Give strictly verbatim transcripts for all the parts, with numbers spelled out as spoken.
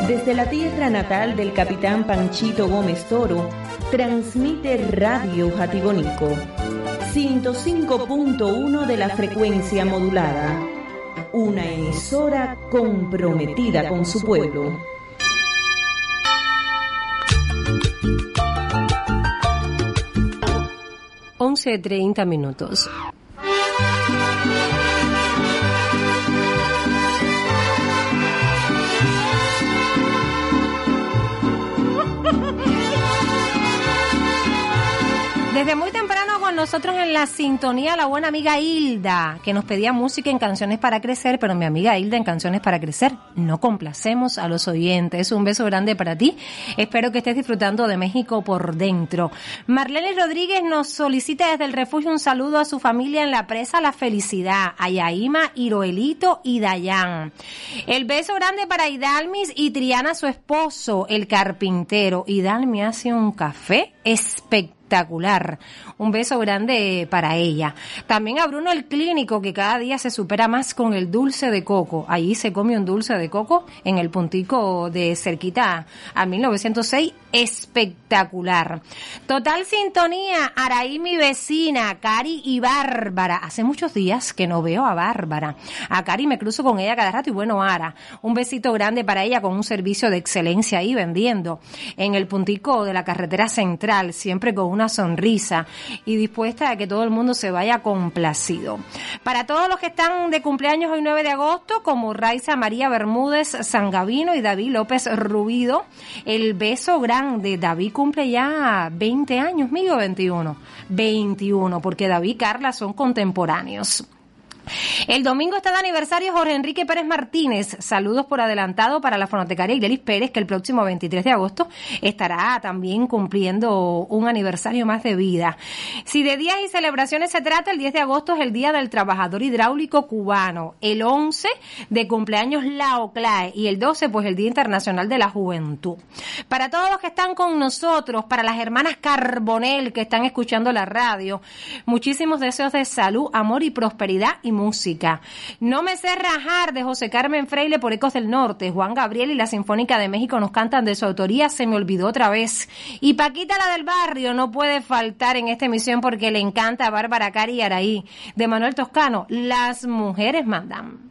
Desde la tierra natal del capitán Panchito Gómez Toro, transmite Radio Jatibonico, ciento cinco punto uno de la frecuencia modulada, una emisora comprometida con su pueblo. once treinta minutos. Desde muy temprano con nosotros en la sintonía la buena amiga Hilda, que nos pedía música en Canciones para Crecer, pero mi amiga Hilda en Canciones para Crecer no complacemos a los oyentes. Un beso grande para ti. Espero que estés disfrutando de México por dentro. Marlene Rodríguez nos solicita desde el refugio un saludo a su familia en la presa La Felicidad, a Yaima, Iroelito y Dayán. El beso grande para Idalmis y Triana, su esposo, el carpintero. Idalmi hace un café espectacular. Espectacular. Un beso grande para ella. También a Bruno el clínico, que cada día se supera más con el dulce de coco. Allí se come un dulce de coco en el puntico de cerquita a mil novecientos seis. Espectacular. Total sintonía. Araí, mi vecina, Cari y Bárbara. Hace muchos días que no veo a Bárbara. A Cari me cruzo con ella cada rato y bueno, Ara, un besito grande para ella con un servicio de excelencia ahí vendiendo en el puntico de la carretera central, siempre con una sonrisa y dispuesta a que todo el mundo se vaya complacido. Para todos los que están de cumpleaños hoy nueve de agosto, como Raiza María Bermúdez Sangavino y David López Rubido, el beso grande. David cumple ya veinte años, mío, veintiuno. veintiuno, porque David y Carla son contemporáneos. El domingo está de aniversario Jorge Enrique Pérez Martínez. Saludos por adelantado para la fonotecaria Iglelis Pérez, que el próximo veintitrés de agosto estará también cumpliendo un aniversario más de vida. Si de días y celebraciones se trata, el diez de agosto es el Día del Trabajador Hidráulico Cubano. El once de cumpleaños la OCLAE y el doce pues el Día Internacional de la Juventud. Para todos los que están con nosotros, para las hermanas Carbonell que están escuchando la radio, muchísimos deseos de salud, amor y prosperidad y música. No me sé rajar, de José Carmen Freile por Ecos del Norte. Juan Gabriel y la Sinfónica de México nos cantan de su autoría Se me olvidó otra vez. Y Paquita, la del barrio, no puede faltar en esta emisión porque le encanta a Bárbara, Cari y Araí. De Manuel Toscano, Las mujeres mandan.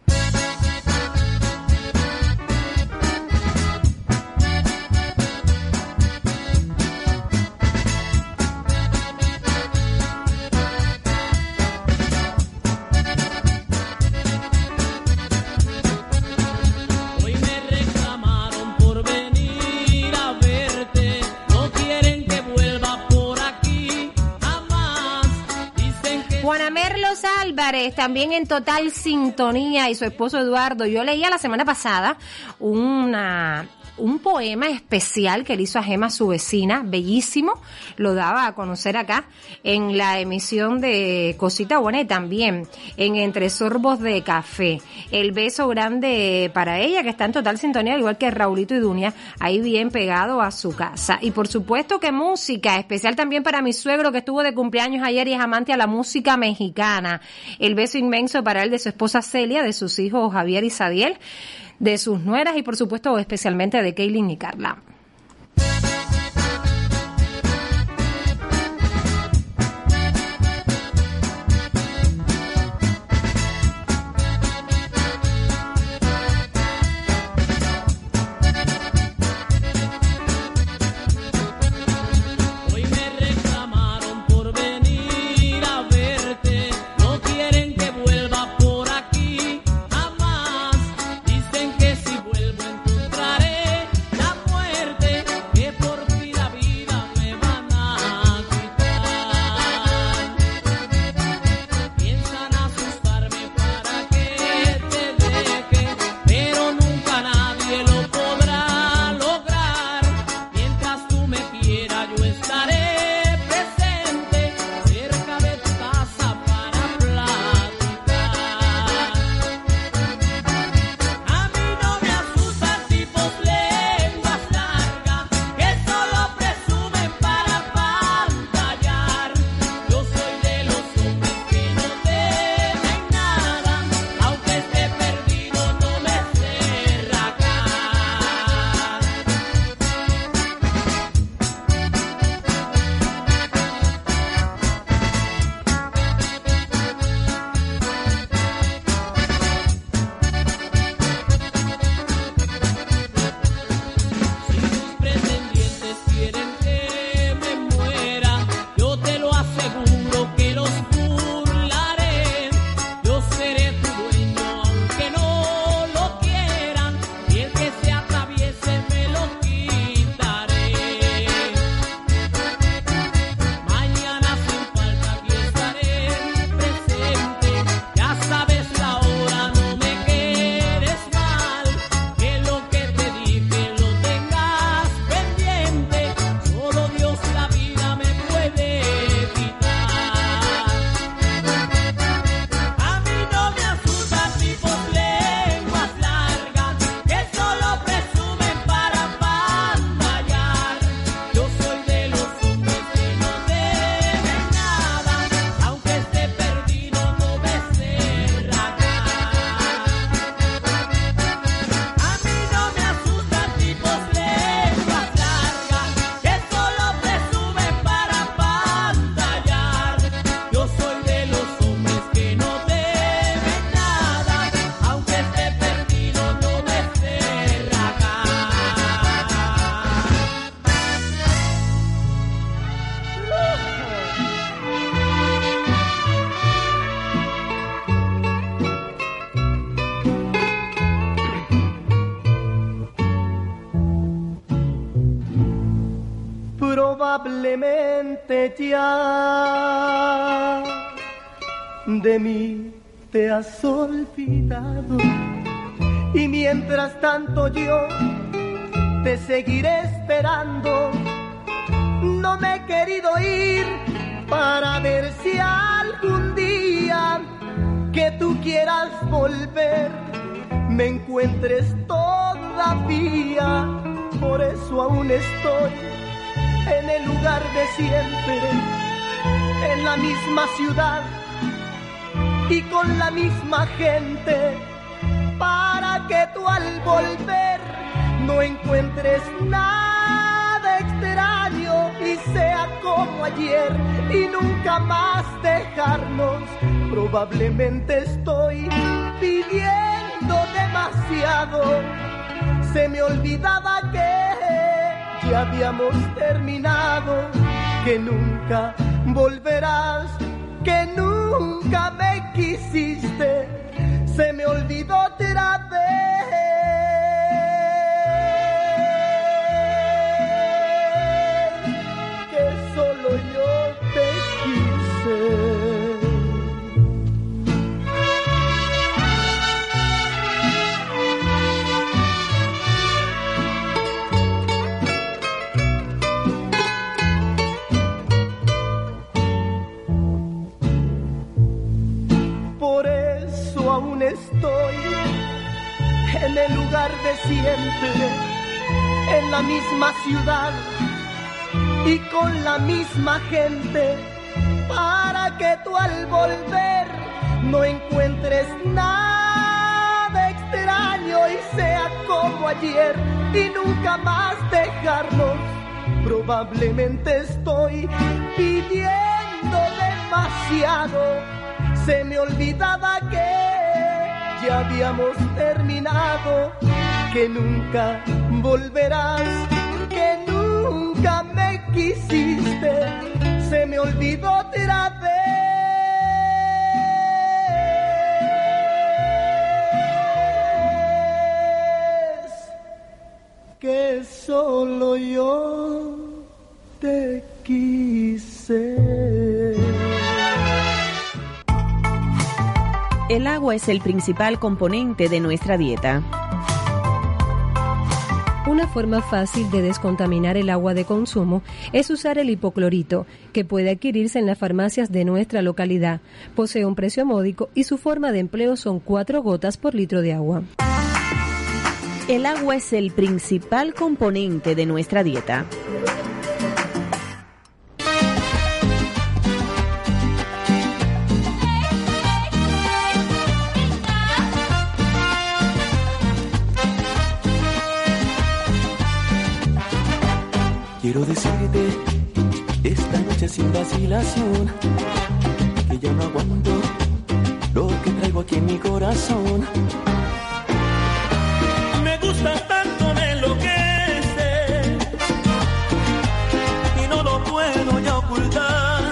Juana Merlos Álvarez, también en total sintonía, y su esposo Eduardo. Yo leía la semana pasada una... un poema especial que le hizo a Gema, su vecina, bellísimo, lo daba a conocer acá en la emisión de Cosita Buena y también en Entre Sorbos de Café. El beso grande para ella, que está en total sintonía, igual que Raulito y Dunia, ahí bien pegado a su casa. Y por supuesto que música, especial también para mi suegro que estuvo de cumpleaños ayer y es amante a la música mexicana. El beso inmenso para él, de su esposa Celia, de sus hijos Javier y Sadiel, de sus nueras y por supuesto especialmente de Kaylin y Carla. Dicen que si vuelvo encontraré la muerte. Probablemente ya de mí te has olvidado, y mientras tanto yo te seguiré esperando. No me he querido ir para ver si algún día que tú quieras volver me encuentres todavía. Por eso aún estoy en el lugar de siempre, en la misma ciudad y con la misma gente, para que tú al volver no encuentres nada extraño y sea como ayer y nunca más dejarnos. Probablemente estoy pidiendo demasiado, se me olvidaba que ya habíamos terminado, que nunca volverás, que nunca me quisiste, se me olvidó otra vez que solo yo te quise. Estoy en el lugar de siempre, en la misma ciudad y con la misma gente, para que tú al volver no encuentres nada extraño y sea como ayer y nunca más dejarnos. Probablemente estoy pidiendo demasiado, se me olvidaba que ya habíamos terminado, que nunca volverás, que nunca me quisiste, se me olvidó otra vez que solo yo te quise. El agua es el principal componente de nuestra dieta. Una forma fácil de descontaminar el agua de consumo es usar el hipoclorito, que puede adquirirse en las farmacias de nuestra localidad. Posee un precio módico y su forma de empleo son cuatro gotas por litro de agua. El agua es el principal componente de nuestra dieta. Quiero decirte esta noche sin vacilación que ya no aguanto lo que traigo aquí en mi corazón. Me gusta tanto, me enloquece y no lo puedo ya ocultar.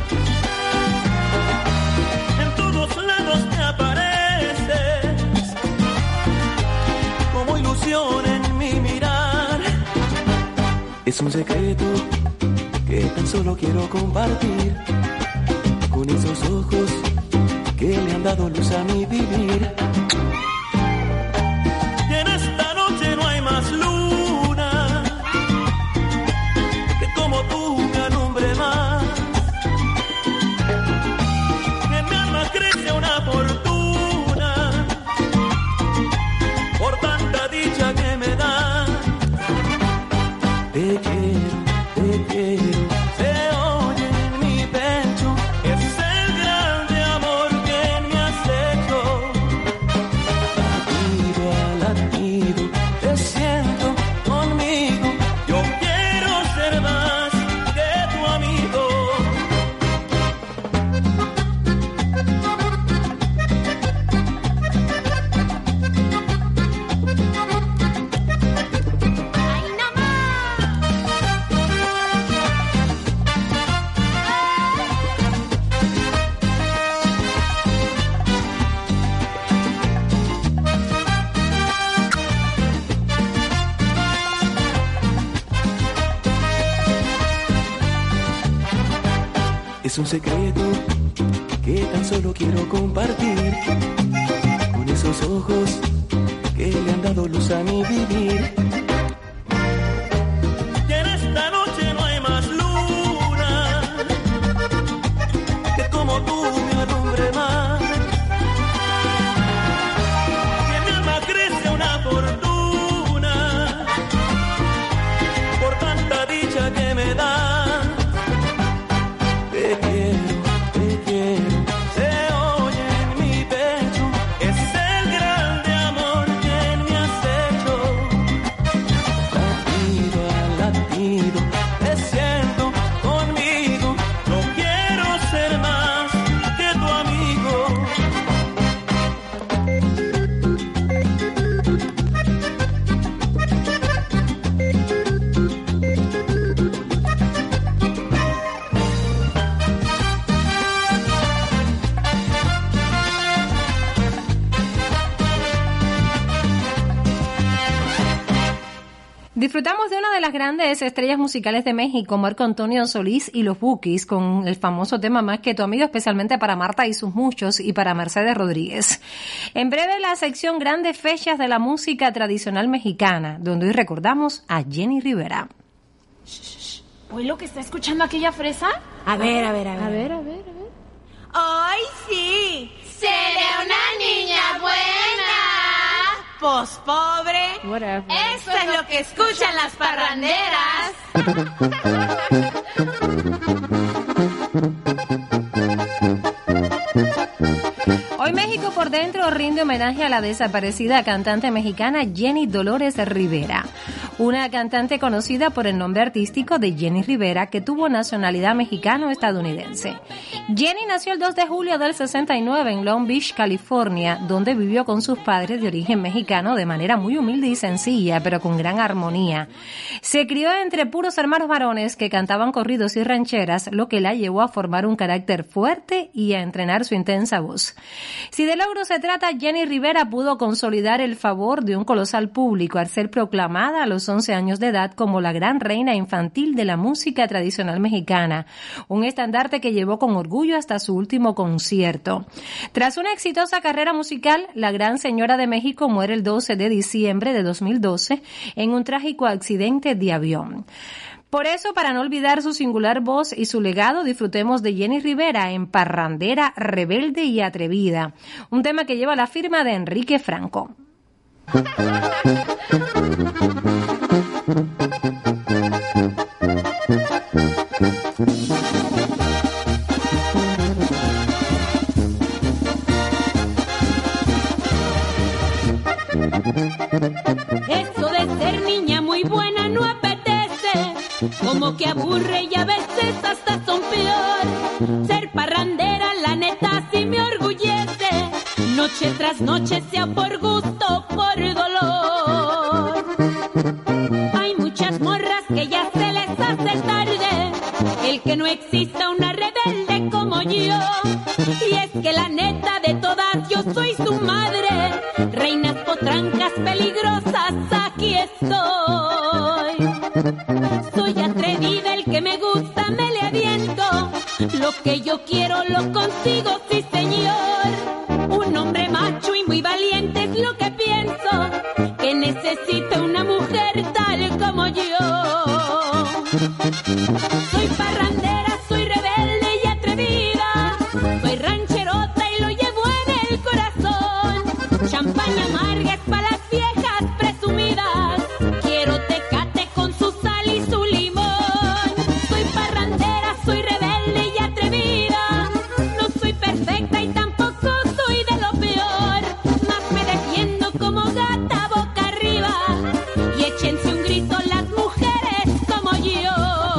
En todos lados te apareces como ilusión en mi mirar. Es un secreto que tan solo quiero compartir con esos ojos que le han dado luz a mi vivir. Y en esta noche no hay más luna que como tú me alumbre más. En mi alma crece una fortuna por tanta dicha que me da. Te quiero, te quiero, se oye en mi pecho, es el grande amor que me has hecho. Es un secreto que tan solo quiero compartir con esos ojos que le han dado luz a mi vivir. Y en esta noche no hay más luna que como tú me alumbre más. Y en mi alma crece una fortuna por tanta dicha que me da. Te quiero, te quiero, se oye en mi pecho, es el grande amor que me has hecho. Latido a latido, te siento conmigo, no quiero ser más que tu amigo. Disfrutamos de una de las grandes estrellas musicales de México, Marco Antonio Solís y los Bukis, con el famoso tema Más que tu amigo, especialmente para Marta y sus muchos y para Mercedes Rodríguez. En breve, la sección Grandes Fechas de la Música Tradicional Mexicana, donde hoy recordamos a Jenny Rivera. ¿Oye lo que está escuchando aquella fresa? A ver, a ver, a ver. A ver, a ver, a ver. ¡Ay, sí! ¡Seré una niña buena! Pues pobre. Whatever. Eso es lo que escuchan las parranderas. Hoy México por dentro rinde homenaje a la desaparecida cantante mexicana Jenny Dolores Rivera, una cantante conocida por el nombre artístico de Jenny Rivera, que tuvo nacionalidad mexicano-estadounidense. Jenny nació el dos de julio del sesenta y nueve en Long Beach, California, donde vivió con sus padres de origen mexicano de manera muy humilde y sencilla, pero con gran armonía. Se crió entre puros hermanos varones que cantaban corridos y rancheras, lo que la llevó a formar un carácter fuerte y a entrenar su intensa voz. Si de logro se trata, Jenny Rivera pudo consolidar el favor de un colosal público al ser proclamada a los once años de edad como la gran reina infantil de la música tradicional mexicana, un estandarte que llevó con orgullo hasta su último concierto. Tras una exitosa carrera musical, la gran señora de México muere el doce de diciembre de dos mil doce en un trágico accidente de avión. Por eso, para no olvidar su singular voz y su legado, disfrutemos de Jenny Rivera en Parrandera, Rebelde y Atrevida, un tema que lleva la firma de Enrique Franco. Eso de ser niña muy buena no apetece, como que aburre y a veces hasta son peor. Ser parrandera la neta sí me orgullece, noche tras noche sea por gusto o por dolor. Hay muchas morras que ya se les hace tarde, el que no exista una rebelde como yo. Y es que la neta de todas yo soy su madre, reinas potrancas peligrosas aquí estoy. Soy atrevida, el que me gusta me le aviento, lo que yo quiero lo consigo, sí señor. Un hombre macho y muy valiente es lo que pienso, que necesita una mujer tal como yo. Soy parrandera, soy rebelde y atrevida, soy rancherota y lo llevo en el corazón. Champaña amarga es para las viejas presumidas, quiero tecate con su sal y su limón. Soy parrandera, soy rebelde y atrevida, no soy perfecta y tampoco soy de lo peor, más me defiendo como gata boca arriba, y échense un grito las mujeres como yo.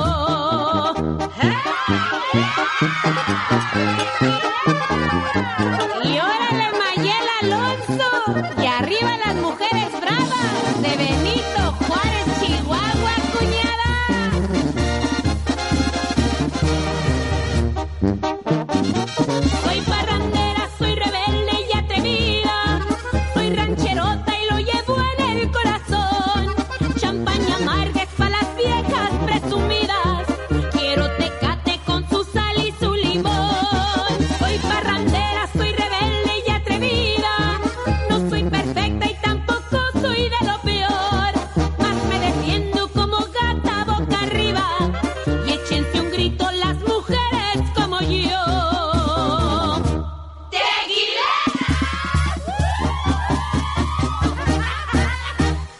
Y órale Mayela Alonso, y arriba las mujeres bravas de Benito Juárez, Chihuahua, cuñada. Soy parrandera, soy rebelde y atrevida, soy rancherota y lo llevo en el corazón. Champaña amarga es para las viejas presumidas, quiero tecate con su sal y su limón.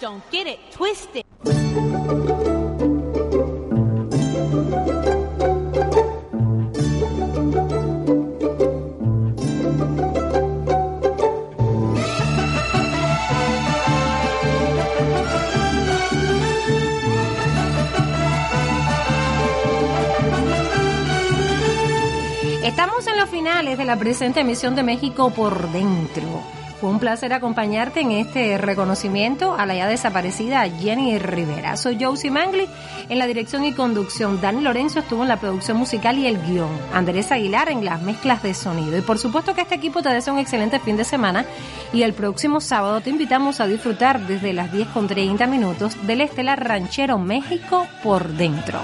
don't get it twisted. Estamos en los finales de la presente emisión de México por Dentro. Fue un placer acompañarte en este reconocimiento a la ya desaparecida Jenny Rivera. Soy Josie Mangli en la dirección y conducción. Dani Lorenzo estuvo en la producción musical y el guión. Andrés Aguilar en las mezclas de sonido. Y por supuesto que este equipo te desea un excelente fin de semana. Y el próximo sábado te invitamos a disfrutar desde las diez con treinta minutos del estelar ranchero México por Dentro.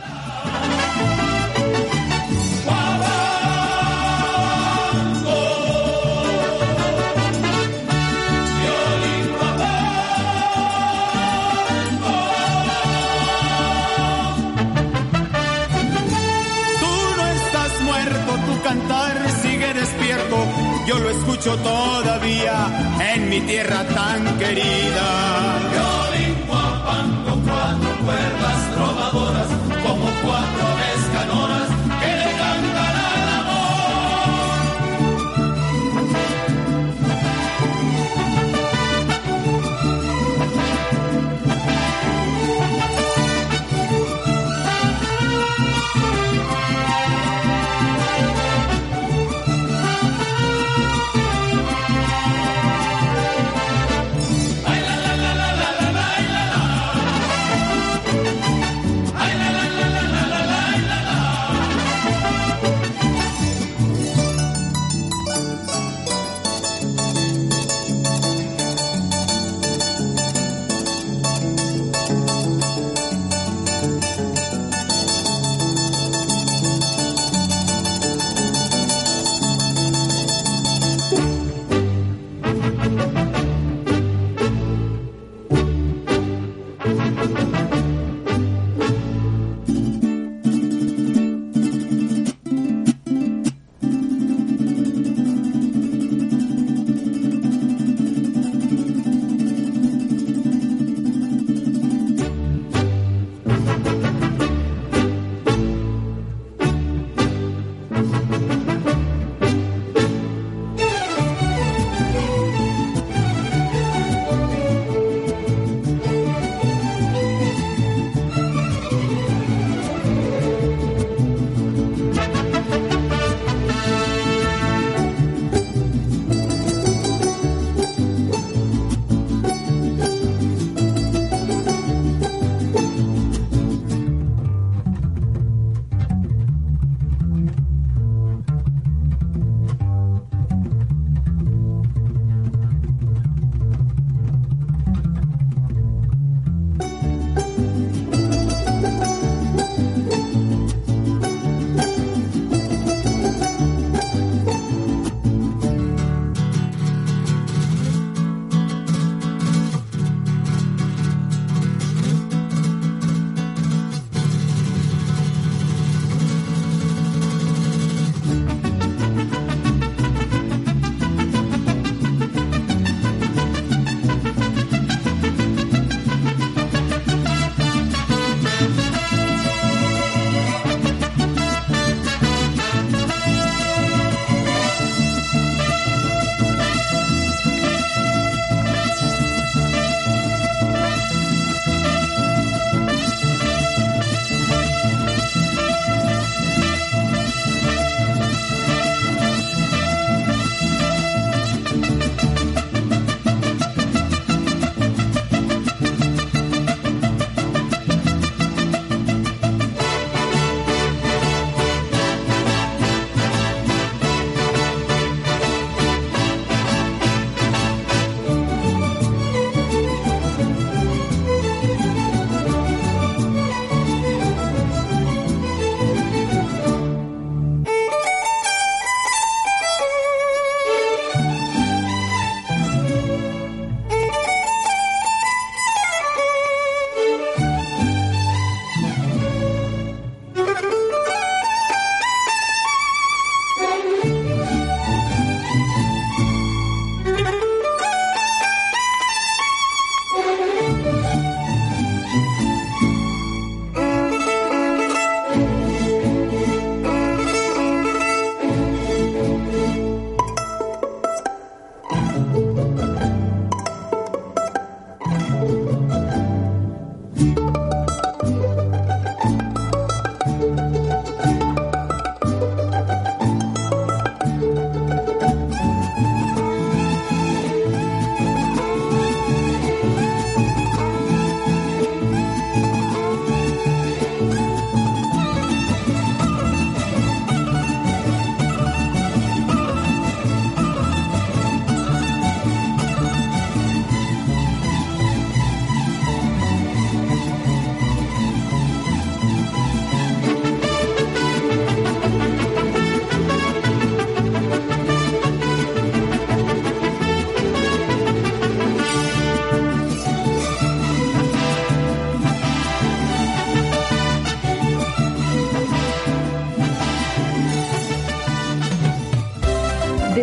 Yo lo escucho todavía en mi tierra tan querida. Violín guapango, cuatro cuerdas trovadoras, como cuatro escanoras que le cantan al la la la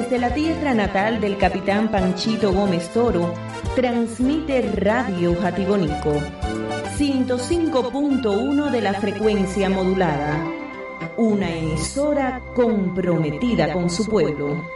Desde la tierra natal del capitán Panchito Gómez Toro, transmite Radio Jatibonico, ciento cinco punto uno de la frecuencia modulada, una emisora comprometida con su pueblo.